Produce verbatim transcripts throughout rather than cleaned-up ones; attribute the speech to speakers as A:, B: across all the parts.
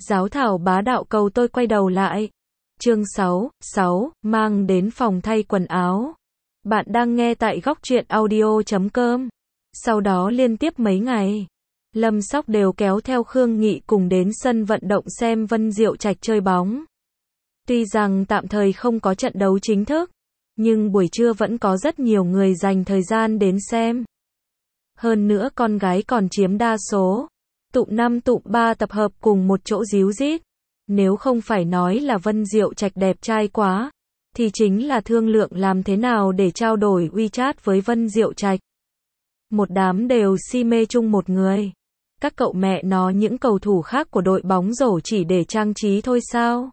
A: Giáo thảo bá đạo cầu tôi quay đầu lại. Chương sáu, sáu, mang đến phòng thay quần áo. Bạn đang nghe tại góc truyện audio chấm com. Sau đó liên tiếp mấy ngày, Lâm Sóc đều kéo theo Khương Nghị cùng đến sân vận động xem Vân Diệu Trạch chơi bóng. Tuy rằng tạm thời không có trận đấu chính thức, nhưng buổi trưa vẫn có rất nhiều người dành thời gian đến xem. Hơn nữa con gái còn chiếm đa số. Tụm năm tụm ba tập hợp cùng một chỗ díu dít. Nếu không phải nói là Vân Diệu Trạch đẹp trai quá, thì chính là thương lượng làm thế nào để trao đổi WeChat với Vân Diệu Trạch. Một đám đều si mê chung một người. Các cậu mẹ nó những cầu thủ khác của đội bóng rổ chỉ để trang trí thôi sao?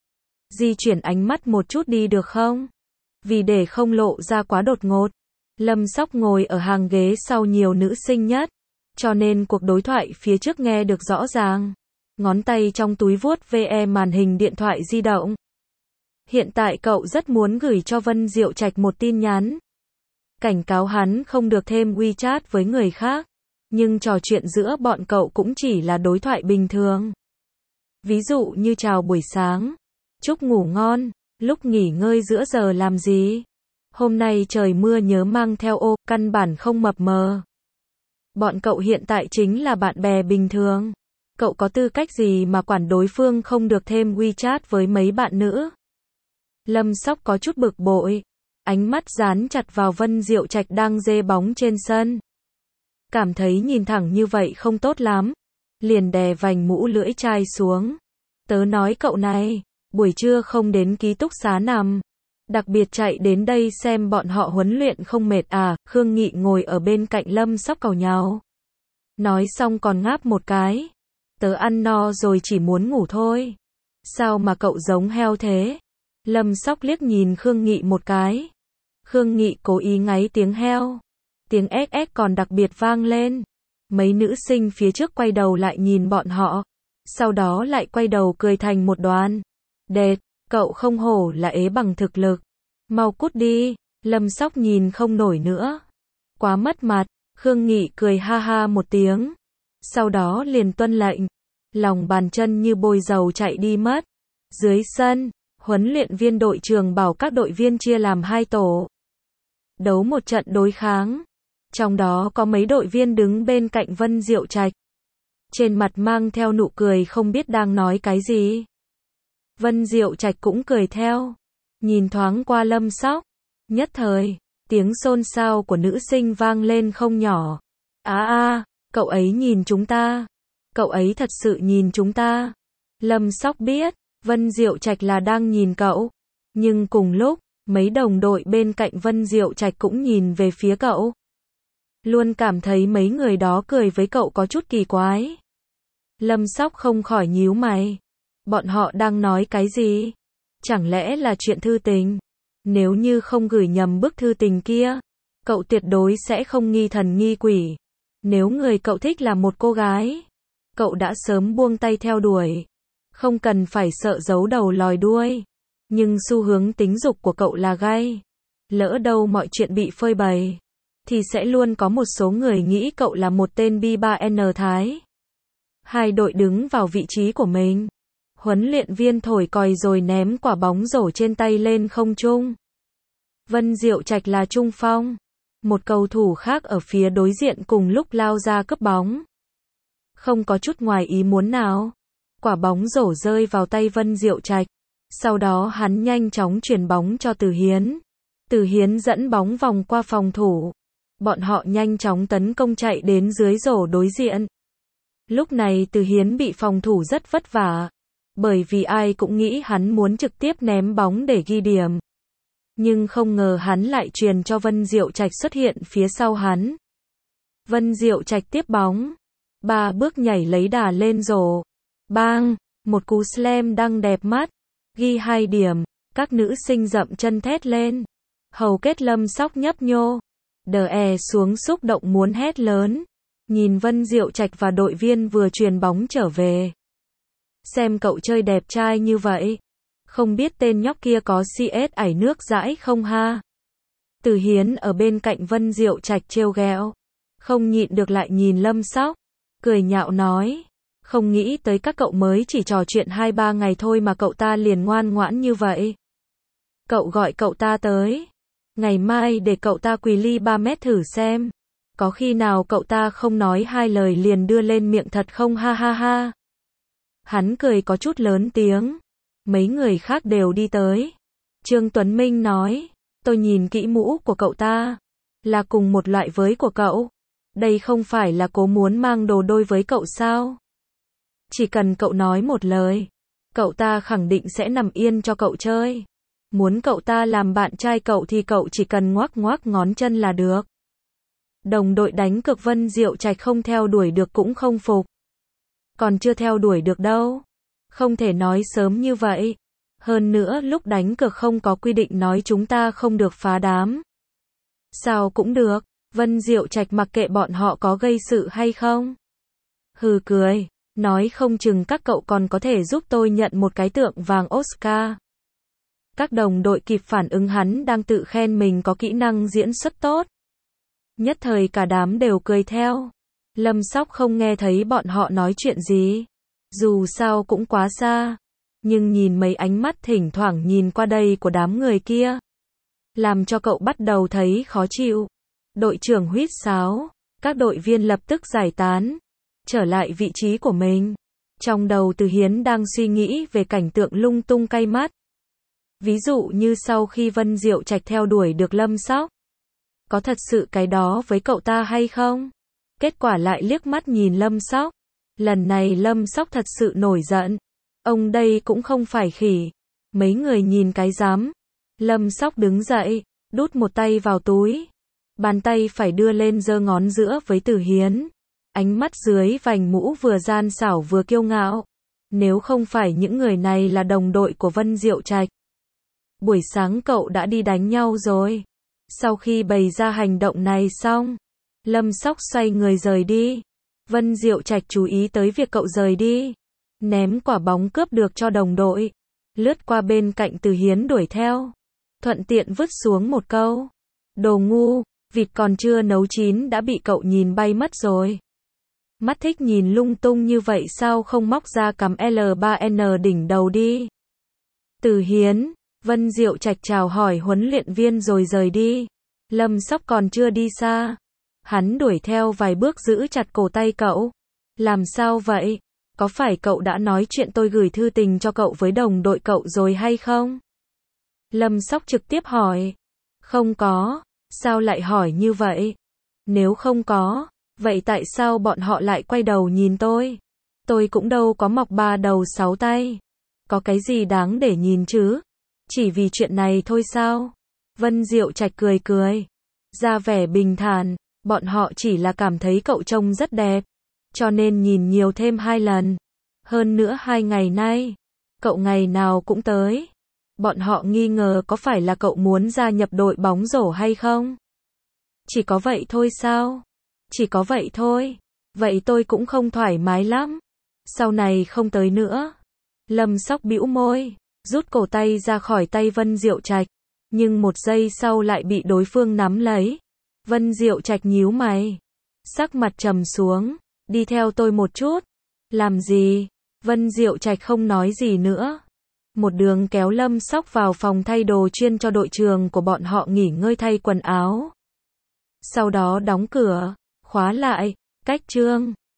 A: Di chuyển ánh mắt một chút đi được không? Vì để không lộ ra quá đột ngột, Lâm Sóc ngồi ở hàng ghế sau nhiều nữ sinh nhất, cho nên cuộc đối thoại phía trước nghe được rõ ràng. Ngón tay trong túi vuốt ve màn hình điện thoại di động. Hiện tại cậu rất muốn gửi cho Vân Diệu Trạch một tin nhắn, cảnh cáo hắn không được thêm WeChat với người khác, nhưng trò chuyện giữa bọn cậu cũng chỉ là đối thoại bình thường. Ví dụ như chào buổi sáng, chúc ngủ ngon, lúc nghỉ ngơi giữa giờ làm gì, hôm nay trời mưa nhớ mang theo ô, căn bản không mập mờ. Bọn cậu hiện tại chính là bạn bè bình thường. Cậu có tư cách gì mà quản đối phương không được thêm WeChat với mấy bạn nữ? Lâm Sóc có chút bực bội, ánh mắt dán chặt vào Vân Diệu Trạch đang dê bóng trên sân. Cảm thấy nhìn thẳng như vậy không tốt lắm, liền đè vành mũ lưỡi chai xuống. Tớ nói cậu này, buổi trưa không đến ký túc xá nằm, đặc biệt chạy đến đây xem bọn họ huấn luyện không mệt à? Khương Nghị ngồi ở bên cạnh Lâm Sóc càu nhàu. Nói xong còn ngáp một cái. Tớ ăn no rồi chỉ muốn ngủ thôi. Sao mà cậu giống heo thế? Lâm Sóc liếc nhìn Khương Nghị một cái. Khương Nghị cố ý ngáy tiếng heo. Tiếng ếch ếch còn đặc biệt vang lên. Mấy nữ sinh phía trước quay đầu lại nhìn bọn họ. Sau đó lại quay đầu cười thành một đoàn. Đệt, cậu không hổ là ế bằng thực lực. Mau cút đi. Lâm Sóc nhìn không nổi nữa. Quá mất mặt. Khương Nghị cười ha ha một tiếng. Sau đó liền tuân lệnh. Lòng bàn chân như bôi dầu chạy đi mất. Dưới sân, huấn luyện viên đội trường bảo các đội viên chia làm hai tổ. Đấu một trận đối kháng. Trong đó có mấy đội viên đứng bên cạnh Vân Diệu Trạch. Trên mặt mang theo nụ cười không biết đang nói cái gì. Vân Diệu Trạch cũng cười theo. Nhìn thoáng qua Lâm Sóc. Nhất thời, tiếng xôn xao của nữ sinh vang lên không nhỏ. Á a, cậu ấy nhìn chúng ta. Cậu ấy thật sự nhìn chúng ta. Lâm Sóc biết, Vân Diệu Trạch là đang nhìn cậu. Nhưng cùng lúc, mấy đồng đội bên cạnh Vân Diệu Trạch cũng nhìn về phía cậu. Luôn cảm thấy mấy người đó cười với cậu có chút kỳ quái. Lâm Sóc không khỏi nhíu mày. Bọn họ đang nói cái gì? Chẳng lẽ là chuyện thư tình? Nếu như không gửi nhầm bức thư tình kia, cậu tuyệt đối sẽ không nghi thần nghi quỷ. Nếu người cậu thích là một cô gái, cậu đã sớm buông tay theo đuổi. Không cần phải sợ giấu đầu lòi đuôi. Nhưng xu hướng tính dục của cậu là gay. Lỡ đâu mọi chuyện bị phơi bày, thì sẽ luôn có một số người nghĩ cậu là một tên bi ba en thái. Hai đội đứng vào vị trí của mình. Huấn luyện viên thổi còi rồi ném quả bóng rổ trên tay lên không trung. Vân Diệu Trạch là trung phong. Một cầu thủ khác ở phía đối diện cùng lúc lao ra cướp bóng. Không có chút ngoài ý muốn nào. Quả bóng rổ rơi vào tay Vân Diệu Trạch. Sau đó hắn nhanh chóng chuyển bóng cho Từ Hiến. Từ Hiến dẫn bóng vòng qua phòng thủ. Bọn họ nhanh chóng tấn công chạy đến dưới rổ đối diện. Lúc này Từ Hiến bị phòng thủ rất vất vả. Bởi vì ai cũng nghĩ hắn muốn trực tiếp ném bóng để ghi điểm. Nhưng không ngờ hắn lại truyền cho Vân Diệu Trạch xuất hiện phía sau hắn. Vân Diệu Trạch tiếp bóng. Ba bước nhảy lấy đà lên rổ. Bang! Một cú slam dunk đẹp mắt. Ghi hai điểm. Các nữ sinh dậm chân thét lên. Hầu kết Lâm Sóc nhấp nhô. Đờ è xuống xúc động muốn hét lớn. Nhìn Vân Diệu Trạch và đội viên vừa truyền bóng trở về. Xem cậu chơi đẹp trai như vậy. Không biết tên nhóc kia có xê ét ải nước dãi không ha? Từ Hiến ở bên cạnh Vân Diệu Trạch trêu ghẹo. Không nhịn được lại nhìn Lâm Sóc. Cười nhạo nói. Không nghĩ tới các cậu mới chỉ trò chuyện hai ba ngày thôi mà cậu ta liền ngoan ngoãn như vậy. Cậu gọi cậu ta tới. Ngày mai để cậu ta quỳ ly ba mét thử xem. Có khi nào cậu ta không nói hai lời liền đưa lên miệng thật không ha ha ha. Hắn cười có chút lớn tiếng. Mấy người khác đều đi tới. Trương Tuấn Minh nói, tôi nhìn kỹ mũ của cậu ta. Là cùng một loại với của cậu. Đây không phải là cố muốn mang đồ đôi với cậu sao? Chỉ cần cậu nói một lời, cậu ta khẳng định sẽ nằm yên cho cậu chơi. Muốn cậu ta làm bạn trai cậu thì cậu chỉ cần ngoác ngoác ngón chân là được. Đồng đội đánh cược Vân Diệu Trạch không theo đuổi được cũng không phục. Còn chưa theo đuổi được đâu. Không thể nói sớm như vậy. Hơn nữa lúc đánh cược không có quy định nói chúng ta không được phá đám. Sao cũng được, Vân Diệu Trạch mặc kệ bọn họ có gây sự hay không. Hừ cười, nói không chừng các cậu còn có thể giúp tôi nhận một cái tượng vàng Oscar. Các đồng đội kịp phản ứng hắn đang tự khen mình có kỹ năng diễn xuất tốt. Nhất thời cả đám đều cười theo. Lâm Sóc không nghe thấy bọn họ nói chuyện gì. Dù sao cũng quá xa. Nhưng nhìn mấy ánh mắt thỉnh thoảng nhìn qua đây của đám người kia. Làm cho cậu bắt đầu thấy khó chịu. Đội trưởng huýt sáo. Các đội viên lập tức giải tán. Trở lại vị trí của mình. Trong đầu Từ Hiến đang suy nghĩ về cảnh tượng lung tung cay mắt. Ví dụ như sau khi Vân Diệu Trạch theo đuổi được Lâm Sóc. Có thật sự cái đó với cậu ta hay không? Kết quả lại liếc mắt nhìn Lâm Sóc. Lần này Lâm Sóc thật sự nổi giận. Ông đây cũng không phải khỉ. Mấy người nhìn cái dám. Lâm Sóc đứng dậy, đút một tay vào túi. Bàn tay phải đưa lên giơ ngón giữa với Từ Hiến. Ánh mắt dưới vành mũ vừa gian xảo vừa kiêu ngạo. Nếu không phải những người này là đồng đội của Vân Diệu Trạch. Buổi sáng cậu đã đi đánh nhau rồi. Sau khi bày ra hành động này xong, Lâm Sóc xoay người rời đi. Vân Diệu Trạch chú ý tới việc cậu rời đi. Ném quả bóng cướp được cho đồng đội. Lướt qua bên cạnh Từ Hiến đuổi theo. Thuận tiện vứt xuống một câu. Đồ ngu, vịt còn chưa nấu chín đã bị cậu nhìn bay mất rồi. Mắt thích nhìn lung tung như vậy sao không móc ra cắm L ba N đỉnh đầu đi. Từ Hiến, Vân Diệu Trạch chào hỏi huấn luyện viên rồi rời đi. Lâm Sóc còn chưa đi xa. Hắn đuổi theo vài bước giữ chặt cổ tay cậu. Làm sao vậy? Có phải cậu đã nói chuyện tôi gửi thư tình cho cậu với đồng đội cậu rồi hay không? Lâm Sóc trực tiếp hỏi. Không có. Sao lại hỏi như vậy? Nếu không có, vậy tại sao bọn họ lại quay đầu nhìn tôi? Tôi cũng đâu có mọc ba đầu sáu tay. Có cái gì đáng để nhìn chứ? Chỉ vì chuyện này thôi sao? Vân Diệu Trạch cười cười. Ra vẻ bình thản, bọn họ chỉ là cảm thấy cậu trông rất đẹp. Cho nên nhìn nhiều thêm hai lần. Hơn nữa hai ngày nay, cậu ngày nào cũng tới. Bọn họ nghi ngờ có phải là cậu muốn gia nhập đội bóng rổ hay không? Chỉ có vậy thôi sao? Chỉ có vậy thôi. Vậy tôi cũng không thoải mái lắm. Sau này không tới nữa. Lâm Sóc bĩu môi, rút cổ tay ra khỏi tay Vân Diệu Trạch. Nhưng một giây sau lại bị đối phương nắm lấy. Vân Diệu Trạch nhíu mày. Sắc mặt trầm xuống. Đi theo tôi một chút. Làm gì? Vân Diệu Trạch không nói gì nữa. Một đường kéo Lâm Sóc vào phòng thay đồ chuyên cho đội trường của bọn họ nghỉ ngơi thay quần áo. Sau đó đóng cửa, khóa lại, cách chương.